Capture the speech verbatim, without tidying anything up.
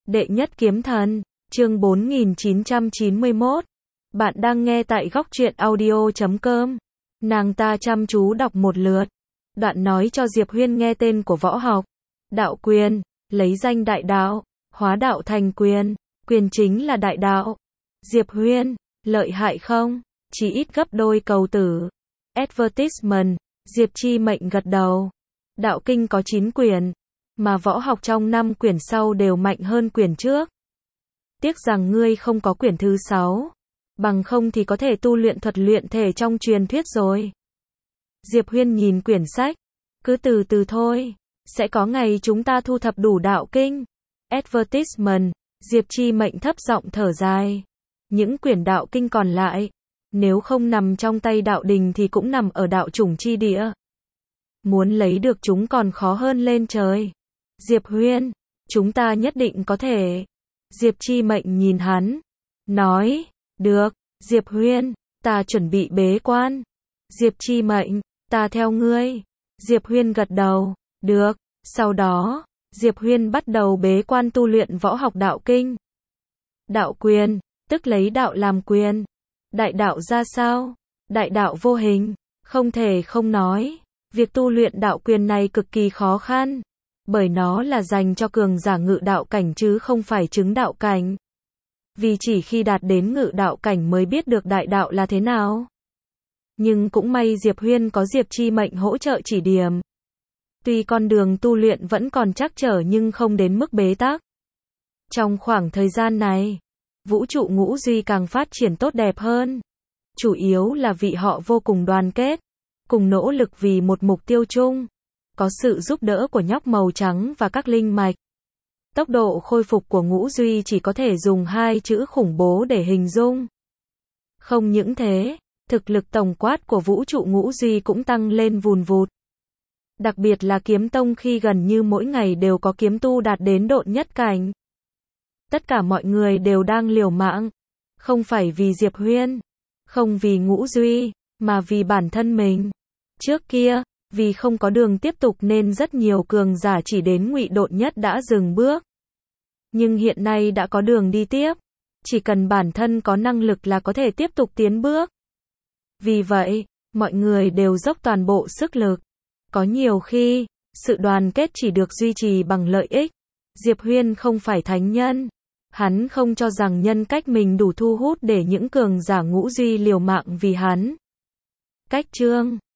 Đệ nhất kiếm thần, chương bốn nghìn chín trăm chín mươi mốt. Bạn đang nghe tại góc truyện audio chấm com. Nàng ta chăm chú đọc một lượt. Đoạn nói cho Diệp Huyên nghe tên của võ học. Đạo quyền, lấy danh đại đạo, hóa đạo thành quyền, quyền chính là đại đạo. Diệp Huyên, lợi hại không? Chỉ ít gấp đôi cầu tử. Advertisement, Diệp Chi Mệnh gật đầu. Đạo kinh có chín quyển, mà võ học trong năm quyển sau đều mạnh hơn quyển trước. Tiếc rằng ngươi không có quyển thứ sáu, bằng không thì có thể tu luyện thuật luyện thể trong truyền thuyết rồi. Diệp Huyên nhìn quyển sách, cứ từ từ thôi, sẽ có ngày chúng ta thu thập đủ đạo kinh. Advertisement, Diệp Chi Mệnh thấp giọng thở dài. Những quyển đạo kinh còn lại, nếu không nằm trong tay đạo đình thì cũng nằm ở đạo chủng chi địa. Muốn lấy được chúng còn khó hơn lên trời. Diệp Huyên, chúng ta nhất định có thể. Diệp Chi Mệnh nhìn hắn, nói, được, Diệp Huyên, ta chuẩn bị bế quan. Diệp Chi Mệnh, ta theo ngươi. Diệp Huyên gật đầu, được, sau đó, Diệp Huyên bắt đầu bế quan tu luyện võ học đạo kinh. Đạo quyền, tức lấy đạo làm quyền. Đại đạo ra sao? Đại đạo vô hình, không thể không nói. Việc tu luyện đạo quyền này cực kỳ khó khăn, bởi nó là dành cho cường giả ngự đạo cảnh chứ không phải chứng đạo cảnh. Vì chỉ khi đạt đến ngự đạo cảnh mới biết được đại đạo là thế nào. Nhưng cũng may Diệp Huyên có Diệp Chi Mệnh hỗ trợ chỉ điểm. Tuy con đường tu luyện vẫn còn trắc trở nhưng không đến mức bế tắc. Trong khoảng thời gian này, vũ trụ ngũ duy càng phát triển tốt đẹp hơn. Chủ yếu là vị họ vô cùng đoàn kết, cùng nỗ lực vì một mục tiêu chung. Có sự giúp đỡ của nhóc màu trắng và các linh mạch. Tốc độ khôi phục của ngũ duy chỉ có thể dùng hai chữ khủng bố để hình dung. Không những thế, thực lực tổng quát của vũ trụ ngũ duy cũng tăng lên vùn vụt. Đặc biệt là kiếm tông khi gần như mỗi ngày đều có kiếm tu đạt đến độn nhất cảnh. Tất cả mọi người đều đang liều mạng. Không phải vì Diệp Huyên, không vì ngũ duy, mà vì bản thân mình. Trước kia, vì không có đường tiếp tục nên rất nhiều cường giả chỉ đến ngụy độn nhất đã dừng bước. Nhưng hiện nay đã có đường đi tiếp. Chỉ cần bản thân có năng lực là có thể tiếp tục tiến bước. Vì vậy, mọi người đều dốc toàn bộ sức lực. Có nhiều khi, sự đoàn kết chỉ được duy trì bằng lợi ích. Diệp Huyên không phải thánh nhân. Hắn không cho rằng nhân cách mình đủ thu hút để những cường giả ngũ duy liều mạng vì hắn. Cách chương